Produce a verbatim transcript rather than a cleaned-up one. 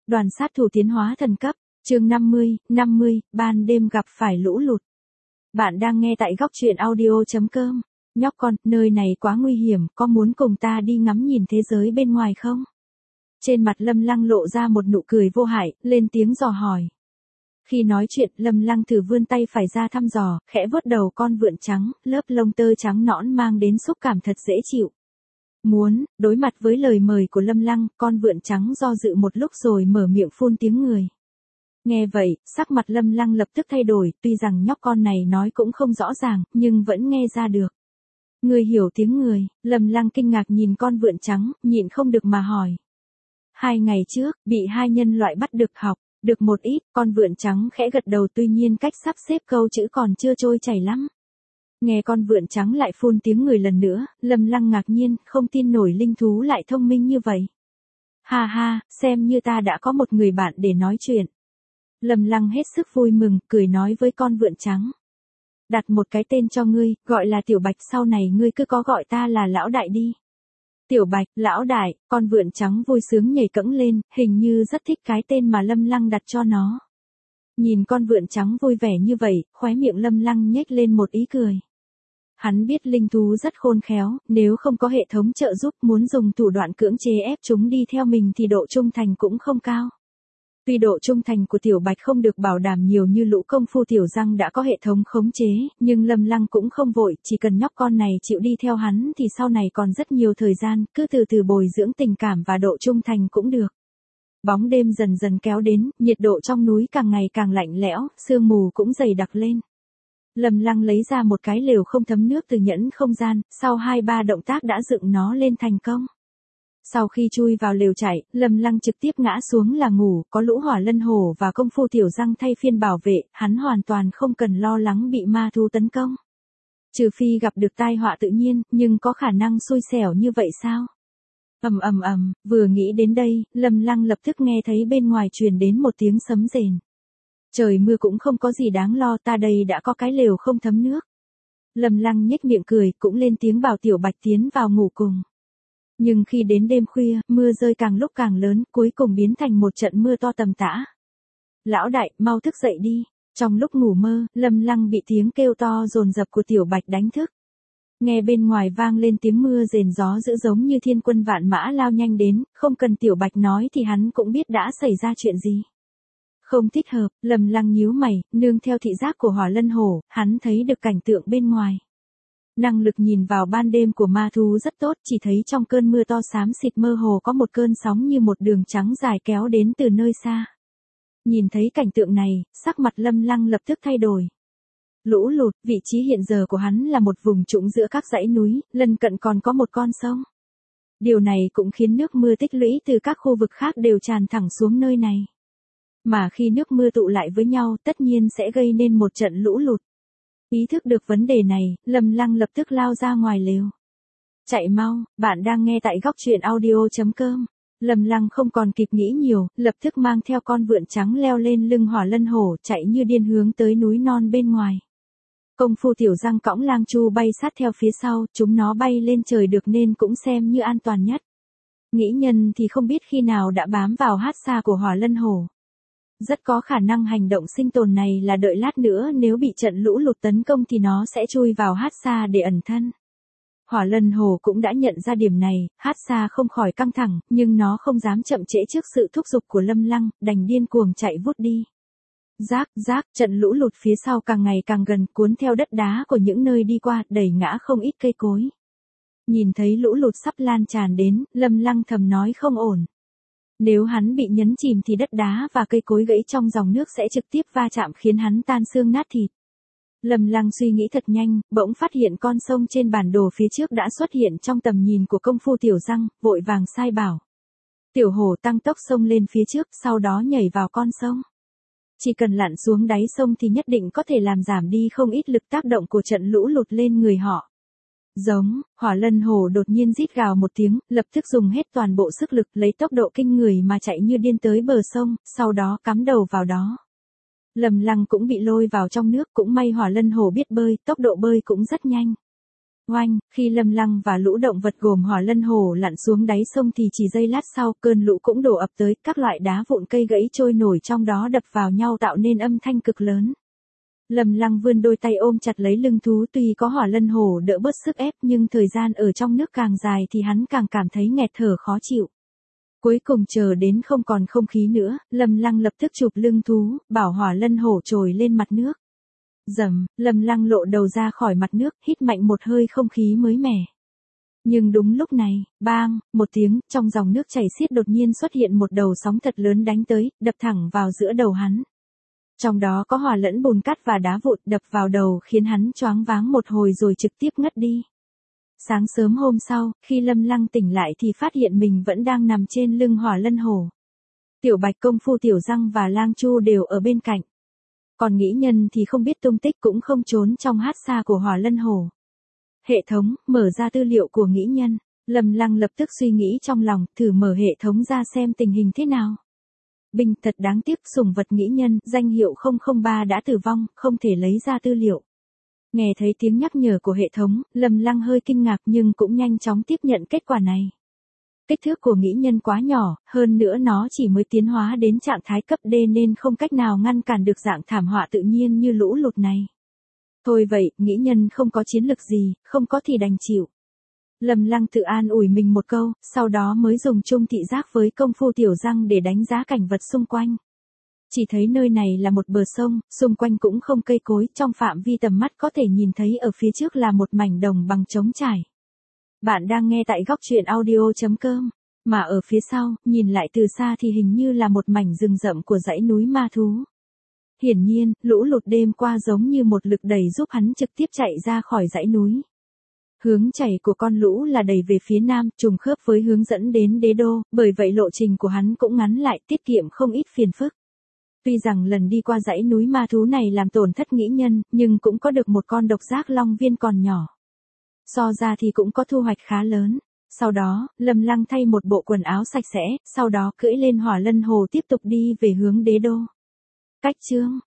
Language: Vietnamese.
Đoàn sát thủ tiến hóa thần cấp, chương năm mươi, năm mươi, ban đêm gặp phải lũ lụt. Bạn đang nghe tại góc truyện audio.com. Nhóc con, nơi này quá nguy hiểm, có muốn cùng ta đi ngắm nhìn thế giới bên ngoài không? Trên mặt Lâm Lăng lộ ra một nụ cười vô hại, lên tiếng dò hỏi. Khi nói chuyện, Lâm Lăng thử vươn tay phải ra thăm dò, khẽ vuốt đầu con vượn trắng, lớp lông tơ trắng nõn mang đến xúc cảm thật dễ chịu. Muốn, đối mặt với lời mời của Lâm Lăng, con vượn trắng do dự một lúc rồi mở miệng phun tiếng người. Nghe vậy, sắc mặt Lâm Lăng lập tức thay đổi, tuy rằng nhóc con này nói cũng không rõ ràng, nhưng vẫn nghe ra được. Người hiểu tiếng người, Lâm Lăng kinh ngạc nhìn con vượn trắng, nhịn không được mà hỏi. Hai ngày trước, bị hai nhân loại bắt được học, được một ít, con vượn trắng khẽ gật đầu tuy nhiên cách sắp xếp câu chữ còn chưa trôi chảy lắm. Nghe con vượn trắng lại phun tiếng người lần nữa, Lâm Lăng ngạc nhiên, không tin nổi linh thú lại thông minh như vậy. Ha ha, xem như ta đã có một người bạn để nói chuyện. Lâm Lăng hết sức vui mừng, cười nói với con vượn trắng. Đặt một cái tên cho ngươi, gọi là Tiểu Bạch, sau này ngươi cứ có gọi ta là Lão Đại đi. Tiểu Bạch, Lão Đại, con vượn trắng vui sướng nhảy cẫng lên, hình như rất thích cái tên mà Lâm Lăng đặt cho nó. Nhìn con vượn trắng vui vẻ như vậy, khóe miệng Lâm Lăng nhếch lên một ý cười. Hắn biết linh thú rất khôn khéo, nếu không có hệ thống trợ giúp muốn dùng thủ đoạn cưỡng chế ép chúng đi theo mình thì độ trung thành cũng không cao. Tuy độ trung thành của Tiểu Bạch không được bảo đảm nhiều như lũ công phu Tiểu Răng đã có hệ thống khống chế, nhưng Lâm Lăng cũng không vội, chỉ cần nhóc con này chịu đi theo hắn thì sau này còn rất nhiều thời gian, cứ từ từ bồi dưỡng tình cảm và độ trung thành cũng được. Bóng đêm dần dần kéo đến, nhiệt độ trong núi càng ngày càng lạnh lẽo, sương mù cũng dày đặc lên. Lâm Lăng lấy ra một cái lều không thấm nước từ nhẫn không gian, sau hai ba động tác đã dựng nó lên thành công. Sau khi chui vào lều chạy, Lâm Lăng trực tiếp ngã xuống là ngủ, có lũ hỏa lân hổ và công phu Tiểu Răng thay phiên bảo vệ, hắn hoàn toàn không cần lo lắng bị ma thú tấn công. Trừ phi gặp được tai họa tự nhiên, nhưng có khả năng xui xẻo như vậy sao? Ầm ầm ầm, vừa nghĩ đến đây, Lâm Lăng lập tức nghe thấy bên ngoài truyền đến một tiếng sấm rền. Trời mưa cũng không có gì đáng lo, ta đây đã có cái lều không thấm nước. Lâm Lăng nhếch miệng cười, cũng lên tiếng bảo Tiểu Bạch tiến vào ngủ cùng. Nhưng khi đến đêm khuya, mưa rơi càng lúc càng lớn, cuối cùng biến thành một trận mưa to tầm tã. Lão Đại, mau thức dậy đi. Trong lúc ngủ mơ, Lâm Lăng bị tiếng kêu to dồn dập của Tiểu Bạch đánh thức. Nghe bên ngoài vang lên tiếng mưa rền gió dữ giống như thiên quân vạn mã lao nhanh đến, không cần Tiểu Bạch nói thì hắn cũng biết đã xảy ra chuyện gì. Không thích hợp, Lâm Lăng nhíu mày, nương theo thị giác của hỏa lân hổ, hắn thấy được cảnh tượng bên ngoài. Năng lực nhìn vào ban đêm của ma thú rất tốt, chỉ thấy trong cơn mưa to xám xịt mơ hồ có một cơn sóng như một đường trắng dài kéo đến từ nơi xa. Nhìn thấy cảnh tượng này, sắc mặt Lâm Lăng lập tức thay đổi. Lũ lụt, vị trí hiện giờ của hắn là một vùng trũng giữa các dãy núi, lân cận còn có một con sông. Điều này cũng khiến nước mưa tích lũy từ các khu vực khác đều tràn thẳng xuống nơi này. Mà khi nước mưa tụ lại với nhau tất nhiên sẽ gây nên một trận lũ lụt. Ý thức được vấn đề này, Lâm Lăng lập tức lao ra ngoài lều. Chạy mau, bạn đang nghe tại góc truyện audio.com. Lâm Lăng không còn kịp nghĩ nhiều, lập tức mang theo con vượn trắng leo lên lưng hỏa lân hổ chạy như điên hướng tới núi non bên ngoài. Công phu Tiểu Răng cõng lang chu bay sát theo phía sau, chúng nó bay lên trời được nên cũng xem như an toàn nhất. Nghĩ nhân thì không biết khi nào đã bám vào hát xa của hỏa lân hổ. Rất có khả năng hành động sinh tồn này là đợi lát nữa nếu bị trận lũ lụt tấn công thì nó sẽ chui vào hát xa để ẩn thân. Hỏa lân hổ cũng đã nhận ra điểm này, hát xa không khỏi căng thẳng, nhưng nó không dám chậm trễ trước sự thúc giục của Lâm Lăng, đành điên cuồng chạy vút đi. Rác, rác, trận lũ lụt phía sau càng ngày càng gần, cuốn theo đất đá của những nơi đi qua, đẩy ngã không ít cây cối. Nhìn thấy lũ lụt sắp lan tràn đến, Lâm Lăng thầm nói không ổn. Nếu hắn bị nhấn chìm thì đất đá và cây cối gãy trong dòng nước sẽ trực tiếp va chạm khiến hắn tan xương nát thịt. Lâm Lăng suy nghĩ thật nhanh, bỗng phát hiện con sông trên bản đồ phía trước đã xuất hiện trong tầm nhìn của công phu Tiểu Răng, vội vàng sai bảo. Tiểu hổ tăng tốc sông lên phía trước, sau đó nhảy vào con sông. Chỉ cần lặn xuống đáy sông thì nhất định có thể làm giảm đi không ít lực tác động của trận lũ lụt lên người họ. Giống, hỏa lân hổ đột nhiên rít gào một tiếng, lập tức dùng hết toàn bộ sức lực lấy tốc độ kinh người mà chạy như điên tới bờ sông, sau đó cắm đầu vào đó. Lâm Lăng cũng bị lôi vào trong nước, cũng may hỏa lân hổ biết bơi, tốc độ bơi cũng rất nhanh. Oanh, khi Lâm Lăng và lũ động vật gồm hỏa lân hổ lặn xuống đáy sông thì chỉ giây lát sau cơn lũ cũng đổ ập tới, các loại đá vụn cây gãy trôi nổi trong đó đập vào nhau tạo nên âm thanh cực lớn. Lâm Lăng vươn đôi tay ôm chặt lấy lưng thú, tuy có hỏa lân hổ đỡ bớt sức ép nhưng thời gian ở trong nước càng dài thì hắn càng cảm thấy nghẹt thở khó chịu. Cuối cùng chờ đến không còn không khí nữa, Lâm Lăng lập tức chụp lưng thú, bảo hỏa lân hổ trồi lên mặt nước. Dầm, Lâm Lăng lộ đầu ra khỏi mặt nước, hít mạnh một hơi không khí mới mẻ. Nhưng đúng lúc này, bang, một tiếng, trong dòng nước chảy xiết đột nhiên xuất hiện một đầu sóng thật lớn đánh tới, đập thẳng vào giữa đầu hắn. Trong đó có hòa lẫn bùn cát và đá vụn đập vào đầu khiến hắn choáng váng một hồi rồi trực tiếp ngất đi. Sáng sớm hôm sau, khi Lâm Lăng tỉnh lại thì phát hiện mình vẫn đang nằm trên lưng hỏa lân hổ. Tiểu Bạch công phu Tiểu Răng và Lang Chu đều ở bên cạnh. Còn Nghĩ Nhân thì không biết tung tích cũng không trốn trong hát xa của hỏa lân hổ. Hệ thống, mở ra tư liệu của Nghĩ Nhân. Lâm Lăng lập tức suy nghĩ trong lòng, thử mở hệ thống ra xem tình hình thế nào. Bình, thật đáng tiếc, sủng vật Nghĩ Nhân, danh hiệu không không ba đã tử vong, không thể lấy ra tư liệu. Nghe thấy tiếng nhắc nhở của hệ thống, Lâm Lăng hơi kinh ngạc nhưng cũng nhanh chóng tiếp nhận kết quả này. Kích thước của Nghĩ Nhân quá nhỏ, hơn nữa nó chỉ mới tiến hóa đến trạng thái cấp D nên không cách nào ngăn cản được dạng thảm họa tự nhiên như lũ lụt này. Thôi vậy, Nghĩ Nhân không có chiến lực gì, không có thì đành chịu. Lâm Lăng tự an ủi mình một câu, sau đó mới dùng chung thị giác với công phu Tiểu Răng để đánh giá cảnh vật xung quanh. Chỉ thấy nơi này là một bờ sông, xung quanh cũng không cây cối, trong phạm vi tầm mắt có thể nhìn thấy ở phía trước là một mảnh đồng bằng trống trải. Bạn đang nghe tại góc truyện audio chấm com, mà ở phía sau, nhìn lại từ xa thì hình như là một mảnh rừng rậm của dãy núi ma thú. Hiển nhiên, lũ lụt đêm qua giống như một lực đẩy giúp hắn trực tiếp chạy ra khỏi dãy núi. Hướng chảy của con lũ là đẩy về phía nam, trùng khớp với hướng dẫn đến đế đô, bởi vậy lộ trình của hắn cũng ngắn lại, tiết kiệm không ít phiền phức. Tuy rằng lần đi qua dãy núi ma thú này làm tổn thất Nghĩ Nhân, nhưng cũng có được một con độc giác long viên còn nhỏ. So ra thì cũng có thu hoạch khá lớn. Sau đó, Lâm Lăng thay một bộ quần áo sạch sẽ, sau đó cưỡi lên hỏa lân hồ tiếp tục đi về hướng đế đô. Cách chương